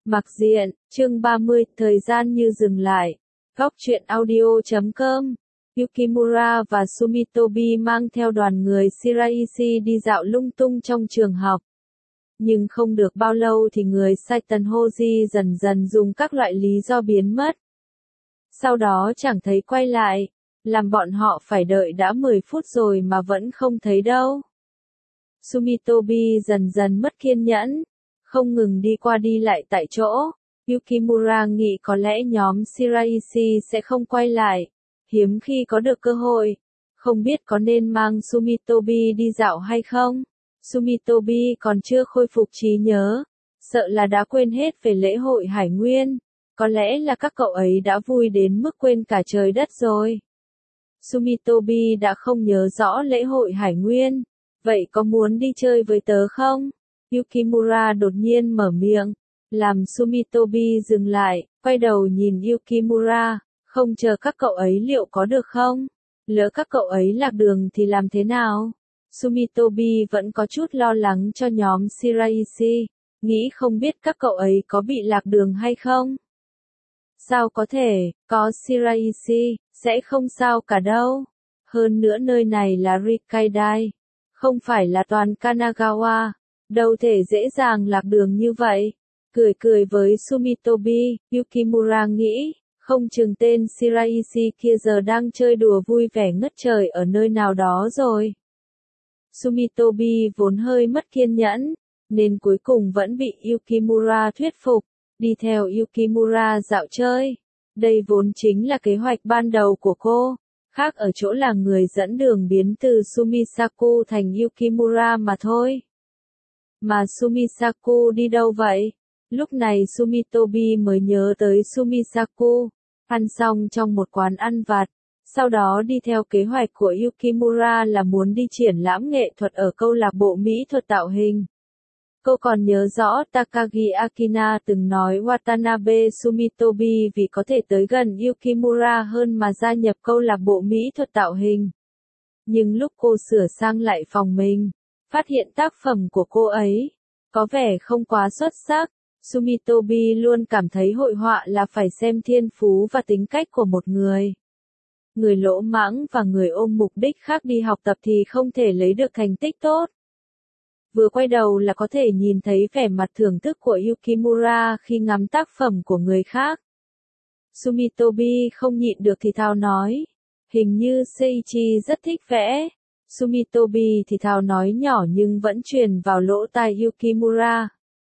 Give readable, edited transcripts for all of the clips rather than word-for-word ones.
Mặc diện, chương 30, thời gian như dừng lại. Góc truyện audio.com. Yukimura và Sumitobi mang theo đoàn người Shiraishi đi dạo lung tung trong trường học. Nhưng không được bao lâu thì người Saiten Hoji dần dần dùng các loại lý do biến mất. Sau đó chẳng thấy quay lại, làm bọn họ phải đợi đã 10 phút rồi mà vẫn không thấy đâu. Sumitobi dần dần mất kiên nhẫn, không ngừng đi qua đi lại tại chỗ. Yukimura nghĩ có lẽ nhóm Shiraishi sẽ không quay lại, hiếm khi có được cơ hội. Không biết có nên mang Sumitobi đi dạo hay không? Sumitobi còn chưa khôi phục trí nhớ, sợ là đã quên hết về lễ hội Hải Nguyên. Có lẽ là các cậu ấy đã vui đến mức quên cả trời đất rồi. Sumitobi đã không nhớ rõ lễ hội Hải Nguyên. Vậy có muốn đi chơi với tớ không? Yukimura đột nhiên mở miệng, làm Sumitobi dừng lại, quay đầu nhìn Yukimura, không chờ các cậu ấy liệu có được không? Lỡ các cậu ấy lạc đường thì làm thế nào? Sumitobi vẫn có chút lo lắng cho nhóm Shiraishi, nghĩ không biết các cậu ấy có bị lạc đường hay không? Sao có thể, có Shiraishi, sẽ không sao cả đâu. Hơn nữa nơi này là Rikkaidai, không phải là toàn Kanagawa, đâu thể dễ dàng lạc đường như vậy. Cười với Sumitobi, Yukimura nghĩ, không chừng tên Shiraishi kia giờ đang chơi đùa vui vẻ ngất trời ở nơi nào đó rồi. Sumitobi vốn hơi mất kiên nhẫn, nên cuối cùng vẫn bị Yukimura thuyết phục, đi theo Yukimura dạo chơi. Đây vốn chính là kế hoạch ban đầu của cô, khác ở chỗ là người dẫn đường biến từ Sumisaku thành Yukimura mà thôi. Mà Sumisaku đi đâu vậy? Lúc này Sumitobi mới nhớ tới Sumisaku, ăn xong trong một quán ăn vặt, sau đó đi theo kế hoạch của Yukimura là muốn đi triển lãm nghệ thuật ở câu lạc bộ mỹ thuật tạo hình. Cô còn nhớ rõ Takagi Akina từng nói Watanabe Sumitobi vì có thể tới gần Yukimura hơn mà gia nhập câu lạc bộ mỹ thuật tạo hình. Nhưng lúc cô sửa sang lại phòng mình, phát hiện tác phẩm của cô ấy có vẻ không quá xuất sắc. Sumitobi luôn cảm thấy hội họa là phải xem thiên phú và tính cách của một người. Người lỗ mãng và người ôm mục đích khác đi học tập thì không thể lấy được thành tích tốt. Vừa quay đầu là có thể nhìn thấy vẻ mặt thưởng thức của Yukimura khi ngắm tác phẩm của người khác. Sumitobi không nhịn được thì thào nói, hình như Seiichi rất thích vẽ. Sumitobi thì thào nói nhỏ nhưng vẫn truyền vào lỗ tai Yukimura.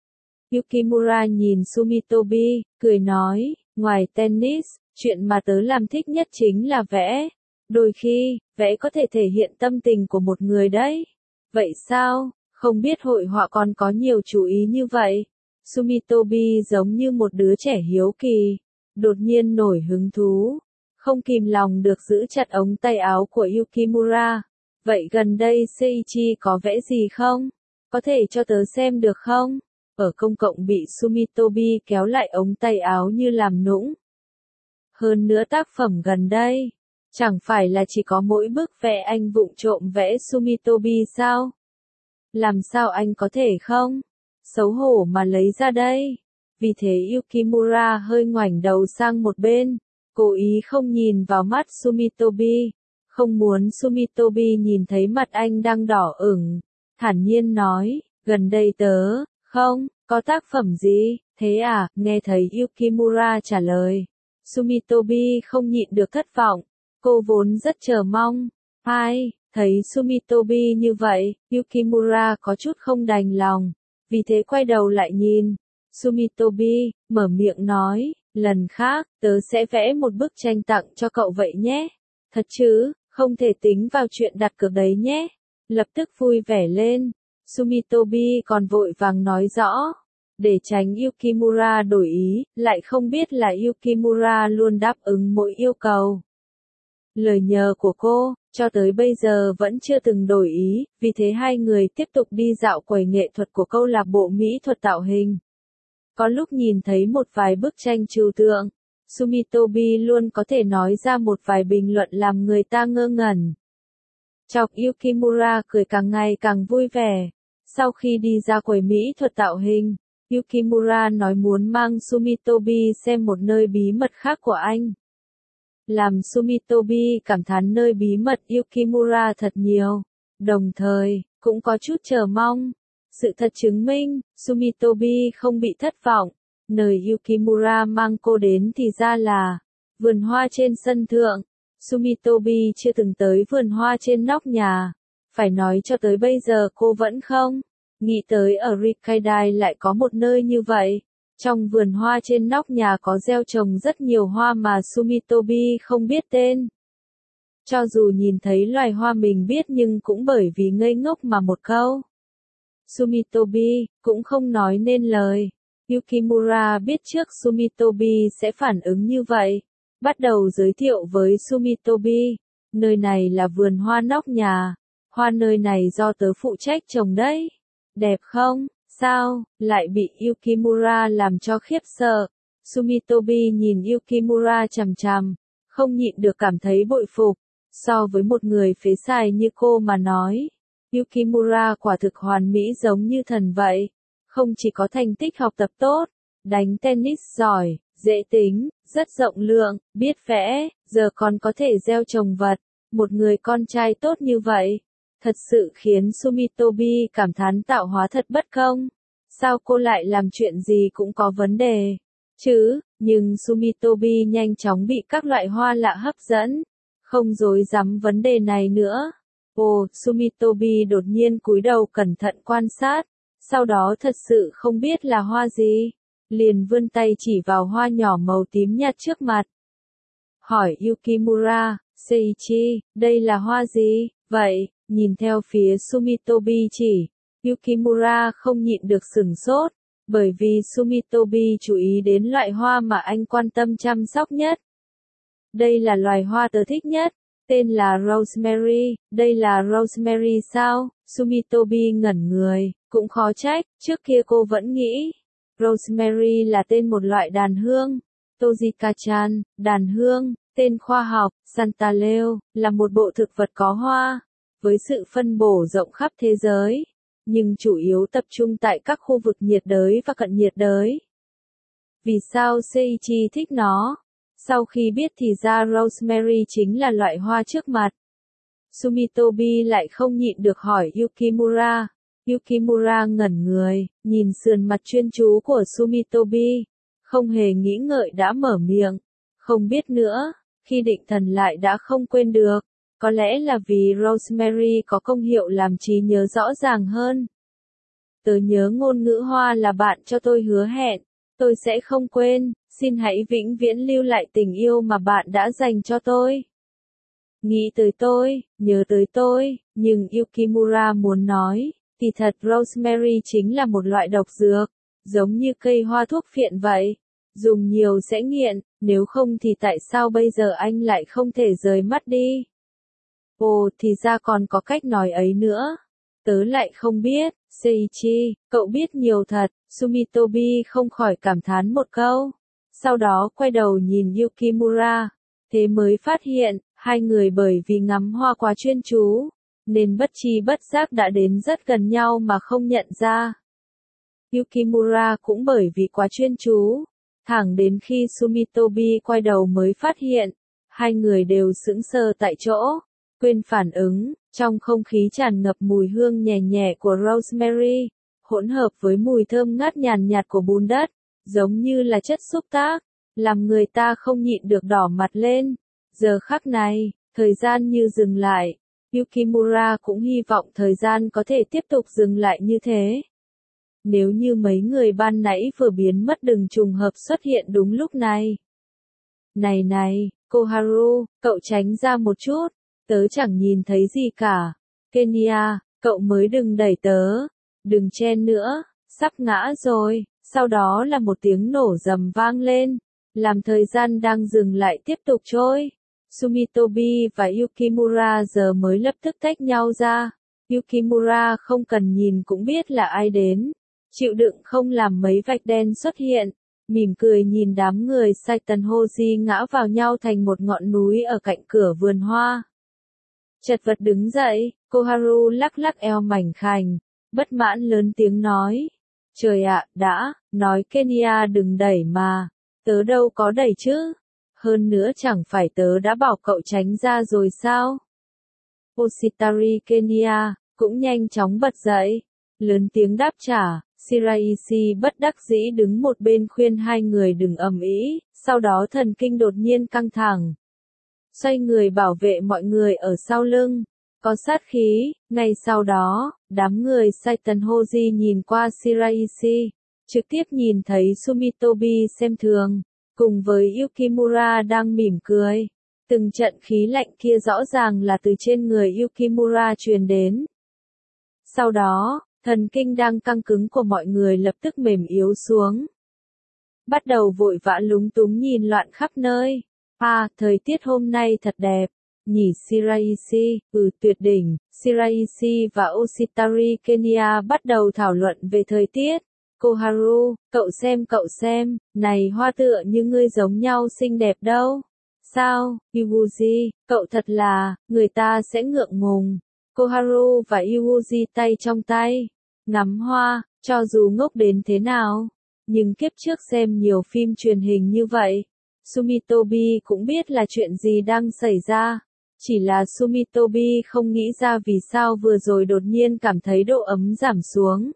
Yukimura nhìn Sumitobi, cười nói, ngoài tennis, chuyện mà tớ làm thích nhất chính là vẽ. Đôi khi, vẽ có thể thể hiện tâm tình của một người đấy. Vậy sao? Không biết hội họa còn có nhiều chú ý như vậy. Sumitobi giống như một đứa trẻ hiếu kỳ, đột nhiên nổi hứng thú, không kìm lòng được giữ chặt ống tay áo của Yukimura. Vậy gần đây Seiichi có vẽ gì không? Có thể cho tớ xem được không? Ở công cộng bị Sumitobi kéo lại ống tay áo như làm nũng. Hơn nữa tác phẩm gần đây, chẳng phải là chỉ có mỗi bức vẽ anh vụng trộm vẽ Sumitobi sao? Làm sao anh có thể không? Xấu hổ mà lấy ra đây. Vì thế Yukimura hơi ngoảnh đầu sang một bên, cố ý không nhìn vào mắt Sumitobi, không muốn Sumitobi nhìn thấy mặt anh đang đỏ ửng, thản nhiên nói, gần đây tớ, không, có tác phẩm gì, thế à, nghe thấy Yukimura trả lời. Sumitobi không nhịn được thất vọng, cô vốn rất chờ mong, thấy Sumitobi như vậy, Yukimura có chút không đành lòng, vì thế quay đầu lại nhìn. Sumitobi, mở miệng nói, lần khác, tớ sẽ vẽ một bức tranh tặng cho cậu vậy nhé. Thật chứ, không thể tính vào chuyện đặt cược đấy nhé. Lập tức vui vẻ lên. Sumitobi còn vội vàng nói rõ. Để tránh Yukimura đổi ý, lại không biết là Yukimura luôn đáp ứng mỗi yêu cầu. Lời nhờ của cô, cho tới bây giờ vẫn chưa từng đổi ý, vì thế hai người tiếp tục đi dạo quầy nghệ thuật của câu lạc bộ mỹ thuật tạo hình. Có lúc nhìn thấy một vài bức tranh trừu tượng, Sumitobi luôn có thể nói ra một vài bình luận làm người ta ngơ ngẩn. Chọc Yukimura cười càng ngày càng vui vẻ. Sau khi đi ra quầy mỹ thuật tạo hình, Yukimura nói muốn mang Sumitobi xem một nơi bí mật khác của anh. Làm Sumitobi cảm thán nơi bí mật Yukimura thật nhiều, đồng thời, cũng có chút chờ mong. Sự thật chứng minh, Sumitobi không bị thất vọng. Nơi Yukimura mang cô đến thì ra là vườn hoa trên sân thượng. Sumitobi chưa từng tới vườn hoa trên nóc nhà. Phải nói cho tới bây giờ cô vẫn không nghĩ tới ở Rikkaidai lại có một nơi như vậy. Trong vườn hoa trên nóc nhà có gieo trồng rất nhiều hoa mà Sumitobi không biết tên. Cho dù nhìn thấy loài hoa mình biết nhưng cũng bởi vì ngây ngốc mà một câu Sumitobi cũng không nói nên lời. Yukimura biết trước Sumitobi sẽ phản ứng như vậy. Bắt đầu giới thiệu với Sumitobi. Nơi này là vườn hoa nóc nhà. Hoa nơi này do tớ phụ trách trồng đấy. Đẹp không? Sao? Lại bị Yukimura làm cho khiếp sợ. Sumitobi nhìn Yukimura chằm chằm. Không nhịn được cảm thấy bội phục. So với một người phế sài như cô mà nói. Yukimura quả thực hoàn mỹ giống như thần vậy. Không chỉ có thành tích học tập tốt, đánh tennis giỏi, dễ tính, rất rộng lượng, biết vẽ, giờ còn có thể gieo trồng vật. Một người con trai tốt như vậy, thật sự khiến Sumitobi cảm thán tạo hóa thật bất công. Sao cô lại làm chuyện gì cũng có vấn đề, chứ? Nhưng Sumitobi nhanh chóng bị các loại hoa lạ hấp dẫn, không dối dám vấn đề này nữa. Ồ, Sumitobi đột nhiên cúi đầu cẩn thận quan sát, sau đó thật sự không biết là hoa gì, liền vươn tay chỉ vào hoa nhỏ màu tím nhạt trước mặt. Hỏi Yukimura, Seiichi, đây là hoa gì? Vậy, nhìn theo phía Sumitobi chỉ, Yukimura không nhịn được sửng sốt, bởi vì Sumitobi chú ý đến loại hoa mà anh quan tâm chăm sóc nhất. Đây là loài hoa tớ thích nhất, tên là Rosemary, đây là Rosemary sao? Sumitobi ngẩn người, cũng khó trách, trước kia cô vẫn nghĩ, Rosemary là tên một loại đàn hương, Tojika-chan, đàn hương, tên khoa học, Santaleo, là một bộ thực vật có hoa, với sự phân bổ rộng khắp thế giới, nhưng chủ yếu tập trung tại các khu vực nhiệt đới và cận nhiệt đới. Vì sao Seiichi thích nó? Sau khi biết thì ra Rosemary chính là loại hoa trước mặt. Sumitobi lại không nhịn được hỏi Yukimura. Yukimura ngẩn người, nhìn sườn mặt chuyên chú của Sumitobi. Không hề nghĩ ngợi đã mở miệng. Không biết nữa, khi định thần lại đã không quên được. Có lẽ là vì Rosemary có công hiệu làm trí nhớ rõ ràng hơn. Tớ nhớ ngôn ngữ hoa là bạn cho tôi hứa hẹn. Tôi sẽ không quên, xin hãy vĩnh viễn lưu lại tình yêu mà bạn đã dành cho tôi. Nghĩ tới tôi, nhớ tới tôi, nhưng Yukimura muốn nói, thì thật Rosemary chính là một loại độc dược, giống như cây hoa thuốc phiện vậy. Dùng nhiều sẽ nghiện, nếu không thì tại sao bây giờ anh lại không thể rời mắt đi? Ồ, thì ra còn có cách nói ấy nữa. Tớ lại không biết, Seiichi, cậu biết nhiều thật, Sumitobi không khỏi cảm thán một câu. Sau đó quay đầu nhìn Yukimura, thế mới phát hiện, hai người bởi vì ngắm hoa quá chuyên chú, nên bất tri bất giác đã đến rất gần nhau mà không nhận ra. Yukimura cũng bởi vì quá chuyên chú, thẳng đến khi Sumitobi quay đầu mới phát hiện, hai người đều sững sờ tại chỗ, quên phản ứng. Trong không khí tràn ngập mùi hương nhẹ nhẹ của rosemary, hỗn hợp với mùi thơm ngát nhàn nhạt của bùn đất, giống như là chất xúc tác, làm người ta không nhịn được đỏ mặt lên. Giờ khắc này, thời gian như dừng lại, Yukimura cũng hy vọng thời gian có thể tiếp tục dừng lại như thế. Nếu như mấy người ban nãy vừa biến mất đừng trùng hợp xuất hiện đúng lúc này. Này, Koharu, cậu tránh ra một chút. Tớ chẳng nhìn thấy gì cả. Kenya, cậu mới đừng đẩy tớ. Đừng chen nữa, sắp ngã rồi. Sau đó là một tiếng nổ rầm vang lên, làm thời gian đang dừng lại tiếp tục trôi. Sumitobi và Yukimura giờ mới lập tức tách nhau ra. Yukimura không cần nhìn cũng biết là ai đến. Chịu đựng không làm mấy vạch đen xuất hiện. Mỉm cười nhìn đám người Saitan Hoji ngã vào nhau thành một ngọn núi ở cạnh cửa vườn hoa. Chật vật đứng dậy, Koharu lắc lắc eo mảnh khảnh, bất mãn lớn tiếng nói. Trời ạ, nói Kenya đừng đẩy mà. Tớ đâu có đẩy chứ. Hơn nữa chẳng phải tớ đã bảo cậu tránh ra rồi sao? Ositari Kenya cũng nhanh chóng bật dậy, lớn tiếng đáp trả. Shiraishi bất đắc dĩ đứng một bên khuyên hai người đừng ầm ĩ, sau đó thần kinh đột nhiên căng thẳng. Xoay người bảo vệ mọi người ở sau lưng, có sát khí. Ngay sau đó, đám người Saitan Hoji nhìn qua Shiraishi, trực tiếp nhìn thấy Sumitobi xem thường, cùng với Yukimura đang mỉm cười. Từng trận khí lạnh kia rõ ràng là từ trên người Yukimura truyền đến. Sau đó, thần kinh đang căng cứng của mọi người lập tức mềm yếu xuống. Bắt đầu vội vã lúng túng nhìn loạn khắp nơi. Thời tiết hôm nay thật đẹp. Nhỉ Shiraishi, tuyệt đỉnh. Shiraishi và Ositari Kenya bắt đầu thảo luận về thời tiết. Koharu, cậu xem, này hoa tựa như ngươi giống nhau xinh đẹp đâu. Sao, Iwuji, cậu thật là, người ta sẽ ngượng ngùng. Koharu và Iwuji tay trong tay, ngắm hoa, cho dù ngốc đến thế nào. Nhưng kiếp trước xem nhiều phim truyền hình như vậy, Sumitobi cũng biết là chuyện gì đang xảy ra. Chỉ là Sumitobi không nghĩ ra vì sao vừa rồi đột nhiên cảm thấy độ ấm giảm xuống.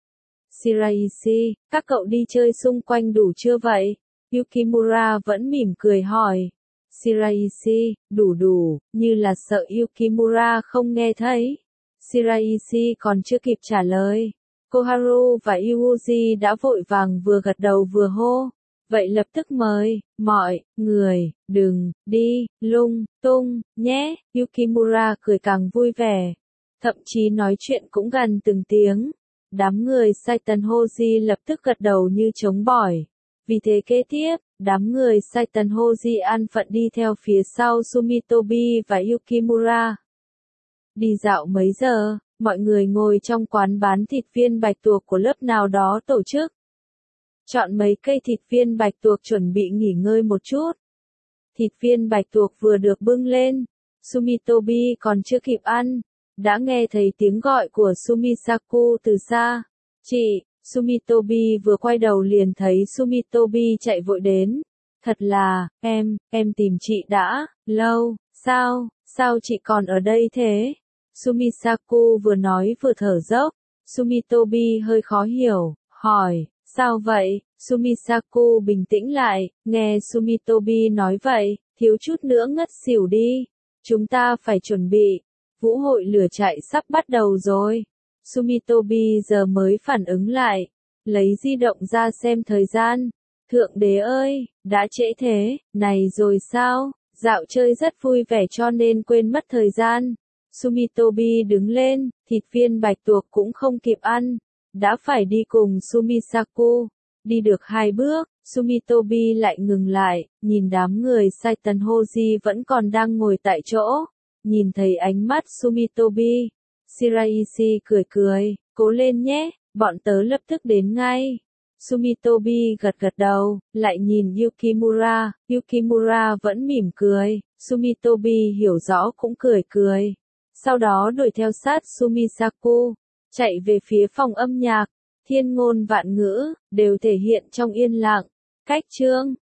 Shiraishi, các cậu đi chơi xung quanh đủ chưa vậy? Yukimura vẫn mỉm cười hỏi. Shiraishi, đủ, như là sợ Yukimura không nghe thấy. Shiraishi còn chưa kịp trả lời. Koharu và Iwuji đã vội vàng vừa gật đầu vừa hô. Vậy lập tức mời, mọi người, đừng, đi, lung, tung, nhé. Yukimura cười càng vui vẻ. Thậm chí nói chuyện cũng gần từng tiếng. Đám người Saitan Hoji lập tức gật đầu như trống bỏi. Vì thế kế tiếp, đám người Saitan Hoji an phận đi theo phía sau Sumitobi và Yukimura. Đi dạo mấy giờ, mọi người ngồi trong quán bán thịt viên bạch tuộc của lớp nào đó tổ chức. Chọn mấy cây thịt viên bạch tuộc chuẩn bị nghỉ ngơi một chút. Thịt viên bạch tuộc vừa được bưng lên, Sumitobi còn chưa kịp ăn, đã nghe thấy tiếng gọi của Sumisaku từ xa. Chị, Sumitobi vừa quay đầu liền thấy Sumitobi chạy vội đến. Thật là, em tìm chị đã, lâu, sao chị còn ở đây thế? Sumisaku vừa nói vừa thở dốc. Sumitobi hơi khó hiểu, hỏi, sao vậy? Sumisaku bình tĩnh lại, nghe Sumitobi nói vậy, thiếu chút nữa ngất xỉu đi. Chúng ta phải chuẩn bị. Vũ hội lửa chạy sắp bắt đầu rồi. Sumitobi giờ mới phản ứng lại, lấy di động ra xem thời gian. Thượng đế ơi, đã trễ thế, này rồi sao? Dạo chơi rất vui vẻ cho nên quên mất thời gian. Sumitobi đứng lên, thịt viên bạch tuộc cũng không kịp ăn, đã phải đi cùng Sumisaku. Đi được 2 bước, Sumitobi lại ngừng lại, nhìn đám người Saitan Hoji vẫn còn đang ngồi tại chỗ. Nhìn thấy ánh mắt Sumitobi, Shiraishi cười, cố lên nhé, bọn tớ lập tức đến ngay. Sumitobi gật đầu, lại nhìn Yukimura vẫn mỉm cười, Sumitobi hiểu rõ cũng cười. Sau đó đuổi theo sát Sumisaku, chạy về phía phòng âm nhạc, thiên ngôn vạn ngữ, đều thể hiện trong yên lặng. Cách chương